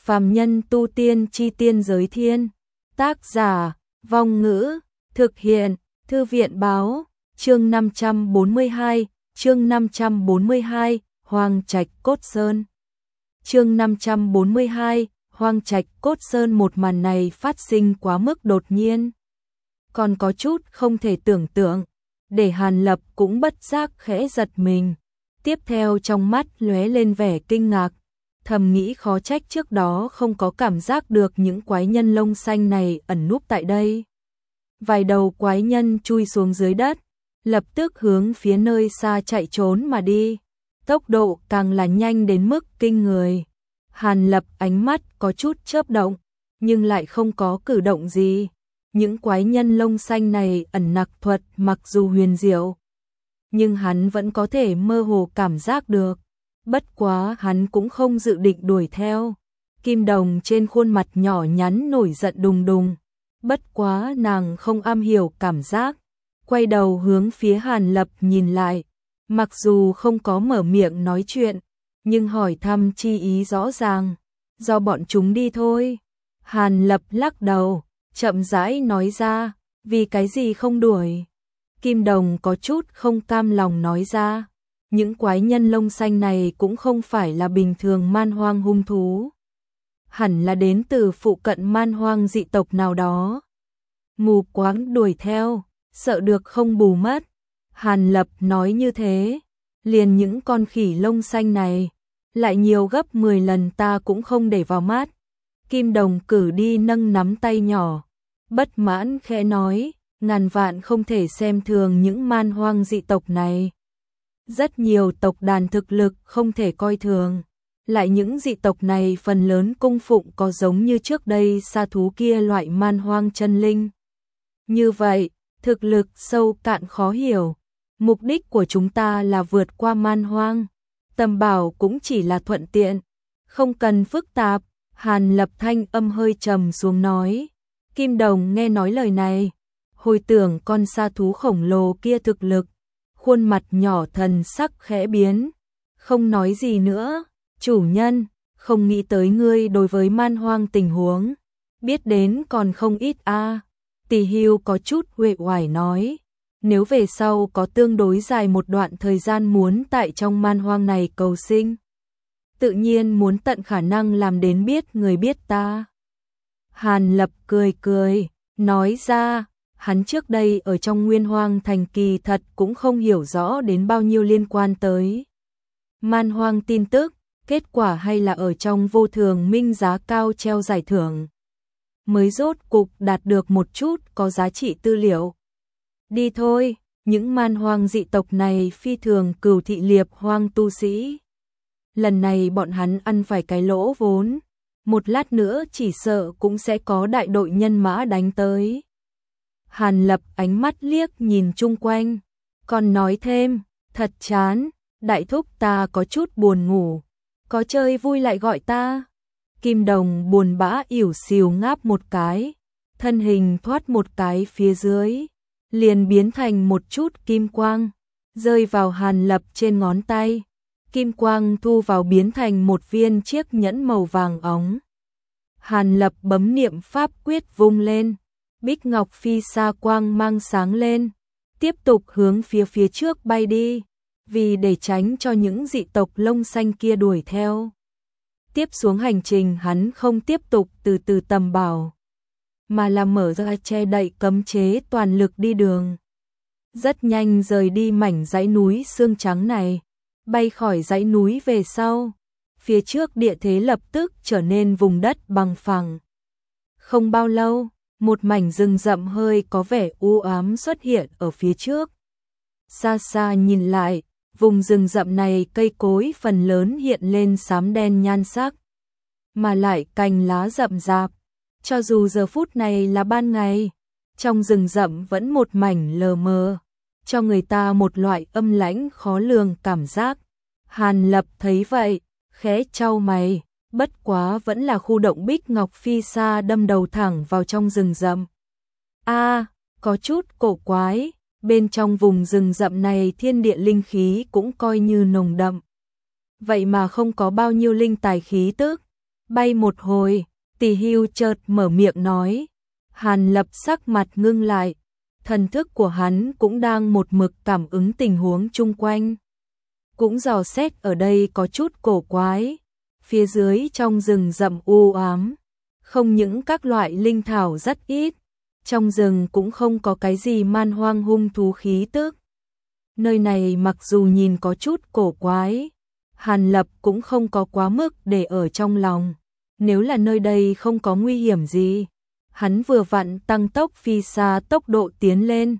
Phàm nhân tu tiên chi tiên giới thiên. Tác giả, Vong Ngữ, thực hiện, Thư viện báo, chương 542, Hoang Trạch Cốt Sơn. Chương 542, Hoang Trạch Cốt Sơn. Một màn này phát sinh quá mức đột nhiên, còn có chút không thể tưởng tượng, để Hàn Lập cũng bất giác khẽ giật mình. Tiếp theo trong mắt lóe lên vẻ kinh ngạc, thầm nghĩ khó trách trước đó không có cảm giác được những quái nhân lông xanh này ẩn núp tại đây. Vài đầu quái nhân chui xuống dưới đất, lập tức hướng phía nơi xa chạy trốn mà đi, tốc độ càng là nhanh đến mức kinh người. Hàn Lập ánh mắt có chút chớp động, nhưng lại không có cử động gì. Những quái nhân lông xanh này ẩn nặc thuật mặc dù huyền diệu, nhưng hắn vẫn có thể mơ hồ cảm giác được. Bất quá hắn cũng không dự định đuổi theo. Kim Đồng trên khuôn mặt nhỏ nhắn nổi giận đùng đùng. Bất quá nàng không am hiểu cảm giác, quay đầu hướng phía Hàn Lập nhìn lại. Mặc dù không có mở miệng nói chuyện, nhưng hỏi thăm chi ý rõ ràng. Do bọn chúng đi thôi. Hàn Lập lắc đầu, chậm rãi nói ra, vì cái gì không đuổi. Kim Đồng có chút không cam lòng nói ra, những quái nhân lông xanh này cũng không phải là bình thường man hoang hung thú, hẳn là đến từ phụ cận man hoang dị tộc nào đó. Mù quáng đuổi theo, sợ được không bù mất. Hàn Lập nói như thế, liền những con khỉ lông xanh này, lại nhiều gấp 10 lần ta cũng không để vào mắt. Kim Đồng cử đi nâng nắm tay nhỏ, bất mãn khẽ nói, ngàn vạn không thể xem thường những man hoang dị tộc này. Rất nhiều tộc đàn thực lực không thể coi thường, lại những dị tộc này phần lớn cung phụng có giống như trước đây sa thú kia loại man hoang chân linh. Như vậy, thực lực sâu cạn khó hiểu. Mục đích của chúng ta là vượt qua man hoang, tầm bảo cũng chỉ là thuận tiện, không cần phức tạp. Hàn Lập thanh âm hơi trầm xuống nói. Kim Đồng nghe nói lời này, hồi tưởng con sa thú khổng lồ kia thực lực, khuôn mặt nhỏ thần sắc khẽ biến, không nói gì nữa. Chủ nhân, không nghĩ tới ngươi đối với man hoang tình huống biết đến còn không ít a. Tỷ Hưu có chút uể oải nói, nếu về sau có tương đối dài một đoạn thời gian muốn tại trong man hoang này cầu sinh, tự nhiên muốn tận khả năng làm đến biết người biết ta. Hàn Lập cười cười, nói ra, hắn trước đây ở trong Nguyên Hoang Thành kỳ thật cũng không hiểu rõ đến bao nhiêu liên quan tới man hoang tin tức, kết quả hay là ở trong Vô Thường Minh giá cao treo giải thưởng, mới rốt cục đạt được một chút có giá trị tư liệu. Đi thôi, những man hoang dị tộc này phi thường cừu thị liệp hoang tu sĩ. Lần này bọn hắn ăn phải cái lỗ vốn, một lát nữa chỉ sợ cũng sẽ có đại đội nhân mã đánh tới. Hàn Lập ánh mắt liếc nhìn chung quanh, còn nói thêm, thật chán, đại thúc ta có chút buồn ngủ, có chơi vui lại gọi ta. Kim Đồng buồn bã ỉu xìu ngáp một cái, thân hình thoát một cái phía dưới, liền biến thành một chút kim quang, rơi vào Hàn Lập trên ngón tay. Kim quang thu vào biến thành một viên chiếc nhẫn màu vàng óng. Hàn Lập bấm niệm pháp quyết vung lên, bích ngọc phi sa quang mang sáng lên, tiếp tục hướng phía trước bay đi, vì để tránh cho những dị tộc lông xanh kia đuổi theo. Tiếp xuống hành trình hắn không tiếp tục từ từ tầm bảo, mà là mở ra che đậy cấm chế toàn lực đi đường. Rất nhanh rời đi mảnh dãy núi xương trắng này, bay khỏi dãy núi về sau, phía trước địa thế lập tức trở nên vùng đất bằng phẳng. Không bao lâu, một mảnh rừng rậm hơi có vẻ u ám xuất hiện ở phía trước. Xa xa nhìn lại, vùng rừng rậm này cây cối phần lớn hiện lên xám đen nhan sắc, mà lại cành lá rậm rạp. Cho dù giờ phút này là ban ngày, trong rừng rậm vẫn một mảnh lờ mờ, cho người ta một loại âm lãnh khó lường cảm giác. Hàn Lập thấy vậy, khẽ chau mày, bất quá vẫn là khu động bích ngọc phi sa đâm đầu thẳng vào trong rừng rậm. Có chút cổ quái, bên trong vùng rừng rậm này thiên địa linh khí cũng coi như nồng đậm. Vậy mà không có bao nhiêu linh tài khí tức, Bay một hồi, Tỷ Hưu chợt mở miệng nói. Hàn Lập sắc mặt ngưng lại, thần thức của hắn cũng đang một mực cảm ứng tình huống chung quanh. Cũng dò xét ở đây có chút cổ quái, phía dưới trong rừng rậm u ám, không những các loại linh thảo rất ít, trong rừng cũng không có cái gì man hoang hung thú khí tức. Nơi này mặc dù nhìn có chút cổ quái, Hàn Lập cũng không có quá mức để ở trong lòng. Nếu là nơi đây không có nguy hiểm gì, hắn vừa vặn tăng tốc phi xa tốc độ tiến lên.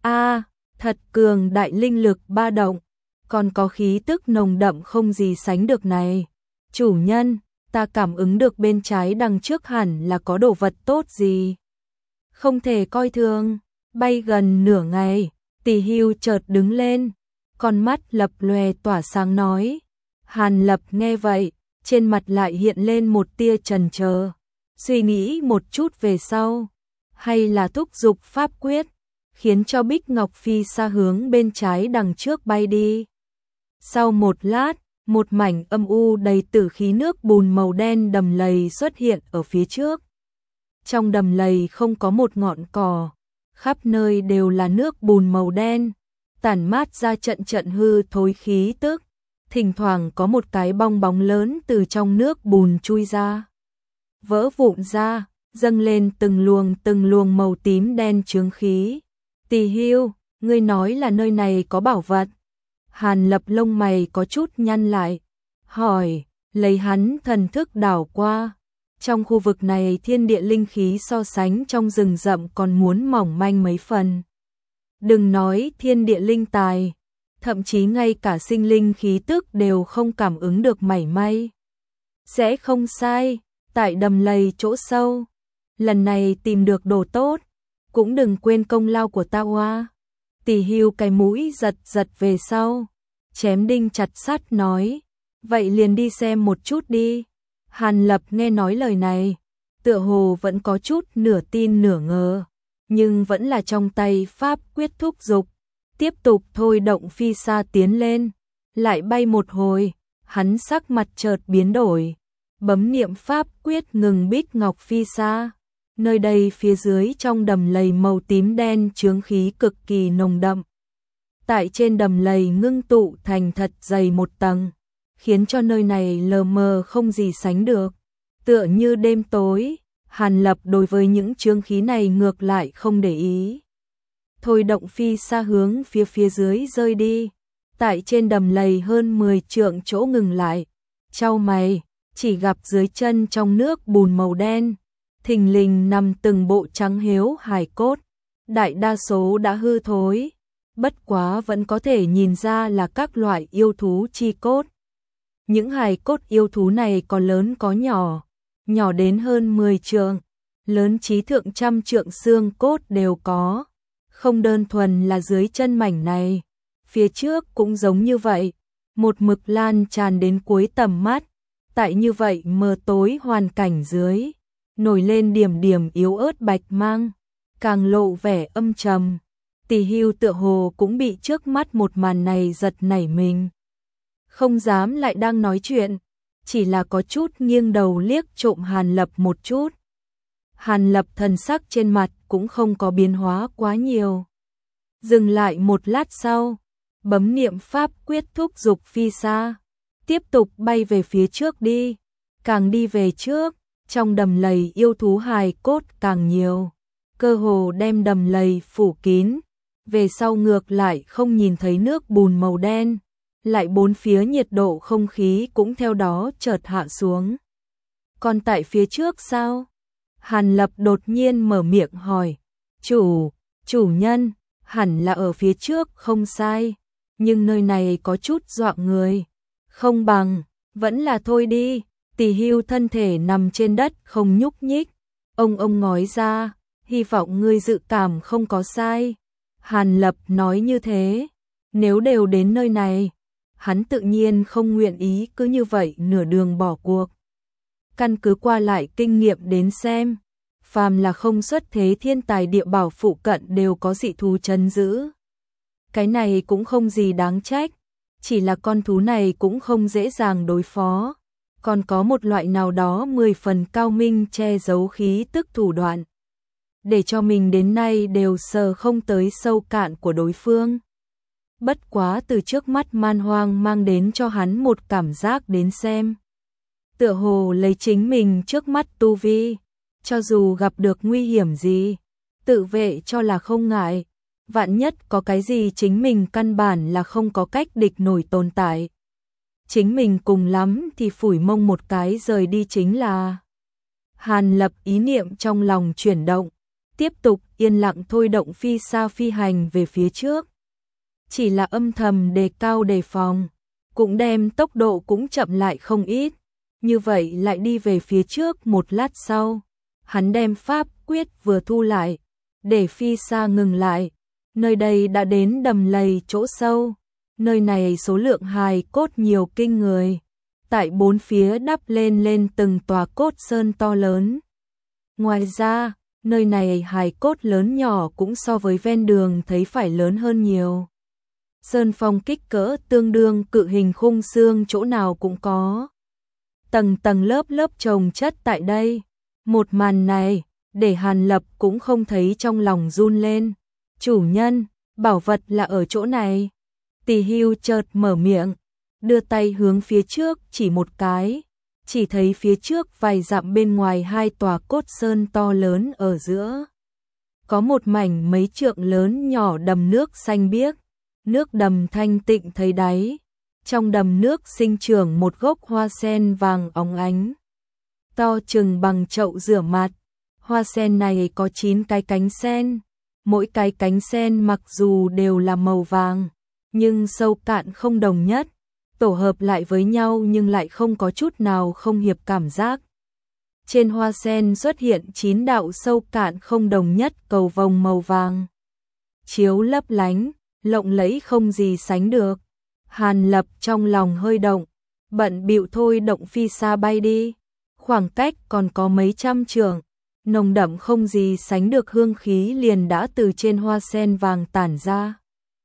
Thật cường đại linh lực ba động, còn có khí tức nồng đậm không gì sánh được này. Chủ nhân, ta cảm ứng được bên trái đằng trước hẳn là có đồ vật tốt gì. Không thể coi thường, bay gần nửa ngày, Tỷ Hưu chợt đứng lên, con mắt lập lòe tỏa sáng nói. Hàn Lập nghe vậy, trên mặt lại hiện lên một tia chần chờ, suy nghĩ một chút về sau, hay là thúc giục pháp quyết, khiến cho Bích Ngọc Phi xa hướng bên trái đằng trước bay đi. Sau một lát, một mảnh âm u đầy tử khí nước bùn màu đen đầm lầy xuất hiện ở phía trước. Trong đầm lầy không có một ngọn cỏ, khắp nơi đều là nước bùn màu đen, tản mát ra trận trận hư thối khí tức. Thỉnh thoảng có một cái bong bóng lớn từ trong nước bùn chui ra, vỡ vụn ra, dâng lên từng luồng màu tím đen chướng khí. Tỷ Hưu, ngươi nói là nơi này có bảo vật? Hàn Lập lông mày có chút nhăn lại, hỏi, lấy hắn thần thức đảo qua. Trong khu vực này thiên địa linh khí so sánh trong rừng rậm còn muốn mỏng manh mấy phần. Đừng nói thiên địa linh tài, thậm chí ngay cả sinh linh khí tức đều không cảm ứng được mảy may. Sẽ không sai, tại đầm lầy chỗ sâu, lần này tìm được đồ tốt, cũng đừng quên công lao của ta Hoa. Tỷ Hưu cái mũi giật giật về sau, chém đinh chặt sắt nói, vậy liền đi xem một chút đi. Hàn Lập nghe nói lời này, tựa hồ vẫn có chút nửa tin nửa ngờ, nhưng vẫn là trong tay pháp quyết thúc giục, tiếp tục thôi động phi xa tiến lên, lại bay một hồi, hắn sắc mặt chợt biến đổi, bấm niệm pháp quyết ngừng Bích Ngọc Phi xa. Nơi đây phía dưới trong đầm lầy màu tím đen chướng khí cực kỳ nồng đậm. Tại trên đầm lầy ngưng tụ thành thật dày một tầng, khiến cho nơi này lờ mờ không gì sánh được. Tựa như đêm tối, Hàn Lập đối với những chướng khí này ngược lại không để ý. Thôi động phi xa hướng phía dưới rơi đi. Tại trên đầm lầy hơn 10 trượng chỗ ngừng lại. Chau mày, chỉ gặp dưới chân trong nước bùn màu đen, thình lình nằm từng bộ trắng hiếu hài cốt. Đại đa số đã hư thối, bất quá vẫn có thể nhìn ra là các loại yêu thú chi cốt. Những hài cốt yêu thú này có lớn có nhỏ, nhỏ đến hơn 10 trượng, lớn chí thượng trăm trượng xương cốt đều có. Không đơn thuần là dưới chân mảnh này, phía trước cũng giống như vậy, một mực lan tràn đến cuối tầm mắt. Tại như vậy mờ tối hoàn cảnh dưới, nổi lên điểm điểm yếu ớt bạch mang, càng lộ vẻ âm trầm. Tỷ Hưu tựa hồ cũng bị trước mắt một màn này giật nảy mình, không dám lại đang nói chuyện, chỉ là có chút nghiêng đầu liếc trộm Hàn Lập một chút. Hàn Lập thần sắc trên mặt cũng không có biến hóa quá nhiều. Dừng lại một lát sau, bấm niệm pháp quyết thúc giục phi xa, tiếp tục bay về phía trước đi. Càng đi về trước, trong đầm lầy yêu thú hài cốt càng nhiều, cơ hồ đem đầm lầy phủ kín. Về sau ngược lại không nhìn thấy nước bùn màu đen, lại bốn phía nhiệt độ không khí cũng theo đó chợt hạ xuống. Còn tại phía trước sao? Hàn Lập đột nhiên mở miệng hỏi. Chủ nhân, hẳn là ở phía trước không sai, nhưng nơi này có chút dọa người. Không bằng, vẫn là thôi đi. Tỷ Hưu thân thể nằm trên đất không nhúc nhích. Ông nói ra, hy vọng ngươi dự cảm không có sai. Hàn Lập nói như thế, nếu đều đến nơi này, hắn tự nhiên không nguyện ý cứ như vậy nửa đường bỏ cuộc. Căn cứ qua lại kinh nghiệm đến xem, phàm là không xuất thế thiên tài địa bảo phụ cận đều có dị thú trấn giữ. Cái này cũng không gì đáng trách, chỉ là con thú này cũng không dễ dàng đối phó. còn có một loại nào đó 10 phần cao minh che giấu khí tức thủ đoạn, để cho mình đến nay đều sờ không tới sâu cạn của đối phương. Bất quá từ trước mắt Man Hoang mang đến cho hắn một cảm giác đến xem. Tựa hồ lấy chính mình trước mắt tu vi, cho dù gặp được nguy hiểm gì, tự vệ cho là không ngại, vạn nhất có cái gì chính mình căn bản là không có cách địch nổi tồn tại. Chính mình cùng lắm thì phủi mông một cái rời đi chính là. Hàn Lập ý niệm trong lòng chuyển động, tiếp tục yên lặng thôi động phi sa phi hành về phía trước. Chỉ là âm thầm đề cao đề phòng, cũng đem tốc độ cũng chậm lại không ít. Như vậy lại đi về phía trước một lát sau, hắn đem pháp quyết vừa thu lại, để phi sa ngừng lại. Nơi đây đã đến đầm lầy chỗ sâu, nơi này số lượng hài cốt nhiều kinh người, tại bốn phía đắp lên từng tòa cốt sơn to lớn. Ngoài ra, nơi này hài cốt lớn nhỏ cũng so với ven đường thấy phải lớn hơn nhiều. Sơn phong kích cỡ tương đương cự hình khung xương chỗ nào cũng có. Tầng tầng lớp lớp chồng chất tại đây. Một màn này, để Hàn Lập cũng không thấy trong lòng run lên. Chủ nhân, bảo vật là ở chỗ này. Tỳ Hưu chợt mở miệng, đưa tay hướng phía trước chỉ một cái. Chỉ thấy phía trước vài dặm bên ngoài hai tòa cốt sơn to lớn ở giữa. Có một mảnh mấy trượng lớn nhỏ đầm nước xanh biếc. Nước đầm thanh tịnh thấy đáy. Trong đầm nước sinh trưởng một gốc hoa sen vàng óng ánh. To chừng bằng chậu rửa mặt. Hoa sen này có 9 cái cánh sen. Mỗi cái cánh sen mặc dù đều là màu vàng, nhưng sâu cạn không đồng nhất. Tổ hợp lại với nhau nhưng lại không có chút nào không hiệp cảm giác. Trên hoa sen xuất hiện 9 đạo sâu cạn không đồng nhất cầu vồng màu vàng. Chiếu lấp lánh, lộng lẫy không gì sánh được. Hàn Lập trong lòng hơi động, bận bịu thôi động phi sa bay đi. Khoảng cách còn có mấy trăm trượng, nồng đậm không gì sánh được hương khí liền đã từ trên hoa sen vàng tản ra.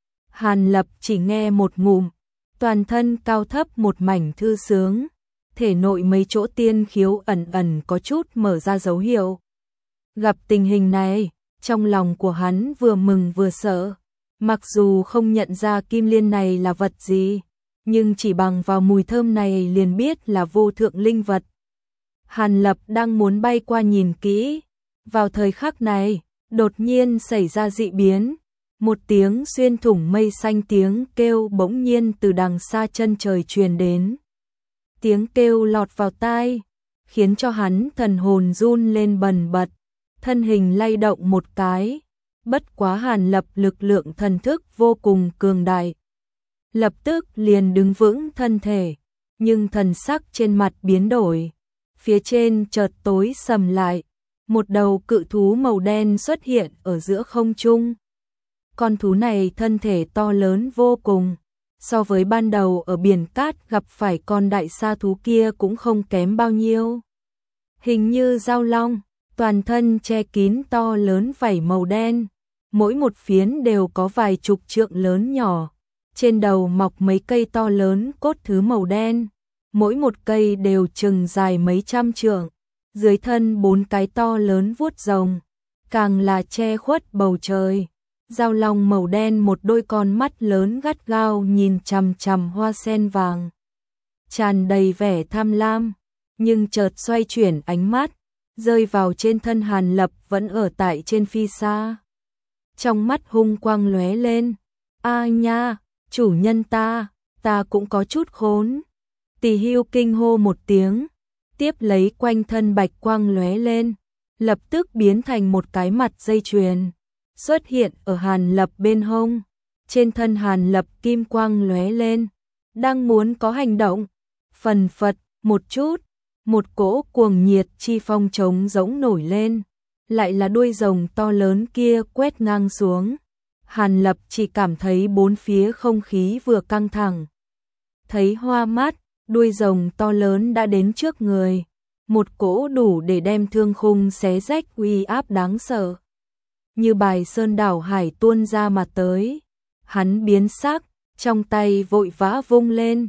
Hàn Lập chỉ nghe một ngụm, toàn thân cao thấp một mảnh thư sướng, thể nội mấy chỗ tiên khiếu ẩn ẩn có chút mở ra dấu hiệu. Gặp tình hình này, trong lòng của hắn vừa mừng vừa sợ. Mặc dù không nhận ra kim liên này là vật gì, nhưng chỉ bằng vào mùi thơm này liền biết là vô thượng linh vật. Hàn Lập đang muốn bay qua nhìn kỹ. Vào thời khắc này, đột nhiên xảy ra dị biến. Một tiếng xuyên thủng mây xanh tiếng kêu bỗng nhiên từ đằng xa chân trời truyền đến. Tiếng kêu lọt vào tai, khiến cho hắn thần hồn run lên bần bật, thân hình lay động một cái. Bất quá Hàn Lập lực lượng thần thức vô cùng cường đại. Lập tức liền đứng vững thân thể, nhưng thần sắc trên mặt biến đổi. Phía trên chợt tối sầm lại, một đầu cự thú màu đen xuất hiện ở giữa không trung. Con thú này thân thể to lớn vô cùng, so với ban đầu ở biển cát gặp phải con đại sa thú kia cũng không kém bao nhiêu. Hình như dao long, toàn thân che kín to lớn vảy màu đen, mỗi một phiến đều có vài chục trượng lớn nhỏ. Trên đầu mọc mấy cây to lớn cốt thứ màu đen, mỗi một cây đều chừng dài mấy trăm trượng. Dưới thân 4 cái to lớn vuốt rồng, càng là che khuất bầu trời. Dao long màu đen một đôi con mắt lớn gắt gao nhìn chằm chằm hoa sen vàng, tràn đầy vẻ tham lam, nhưng chợt xoay chuyển ánh mắt, rơi vào trên thân Hàn Lập vẫn ở tại trên phi sa. Trong mắt hung quang lóe lên, a nha, chủ nhân ta cũng có chút khốn. Tỳ Hưu kinh hô một tiếng, tiếp lấy quanh thân bạch quang lóe lên, lập tức biến thành một cái mặt dây chuyền, xuất hiện ở Hàn Lập bên hông. Trên thân Hàn Lập kim quang lóe lên, đang muốn có hành động, phần phật một chút, một cỗ cuồng nhiệt chi phong trống rỗng nổi lên, lại là đuôi rồng to lớn kia quét ngang xuống. Hàn Lập chỉ cảm thấy bốn phía không khí vừa căng thẳng, thấy hoa mắt. Đuôi rồng to lớn đã đến trước người, một cỗ đủ để đem thương khung xé rách uy áp đáng sợ, như bài sơn đảo hải tuôn ra mà tới. Hắn biến sắc, trong tay vội vã vung lên,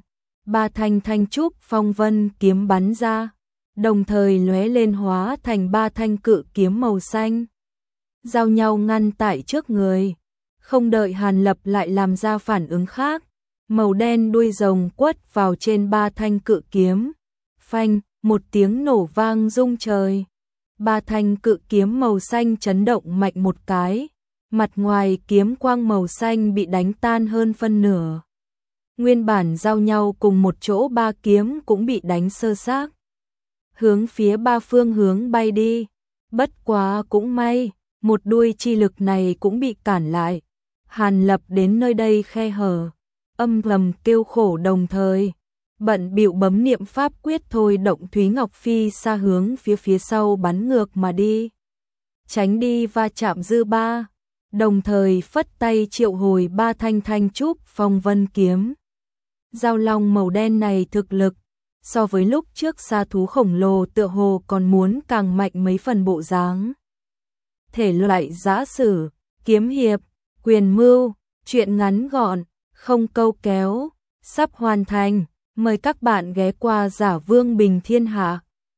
ba thanh thanh trúc phong vân kiếm bắn ra, đồng thời lóe lên hóa thành ba thanh cự kiếm màu xanh, giao nhau ngăn tại trước người. Không đợi Hàn Lập lại làm ra phản ứng khác, màu đen đuôi rồng quất vào trên ba thanh cự kiếm. Phanh, một tiếng nổ vang rung trời. Ba thanh cự kiếm màu xanh chấn động mạnh một cái, mặt ngoài kiếm quang màu xanh bị đánh tan hơn phân nửa. Nguyên bản giao nhau cùng một chỗ ba kiếm cũng bị đánh sơ xác, hướng phía ba phương hướng bay đi. Bất quá cũng may, một đuôi chi lực này cũng bị cản lại. Hàn Lập đến nơi đây khe hở, âm thầm kêu khổ đồng thời bận bịu bấm niệm pháp quyết thôi động Thúy Ngọc Phi xa hướng phía sau bắn ngược mà đi, tránh đi va chạm dư ba, đồng thời phất tay triệu hồi ba thanh thanh trúc phong vân kiếm. Giao long màu đen này thực lực so với lúc trước sa thú khổng lồ tựa hồ còn muốn càng mạnh mấy phần bộ dáng. Thể loại giã sử, kiếm hiệp, quyền mưu, truyện ngắn gọn, không câu kéo, sắp hoàn thành. Mời các bạn ghé qua Giả Vương Bình Thiên Hạ.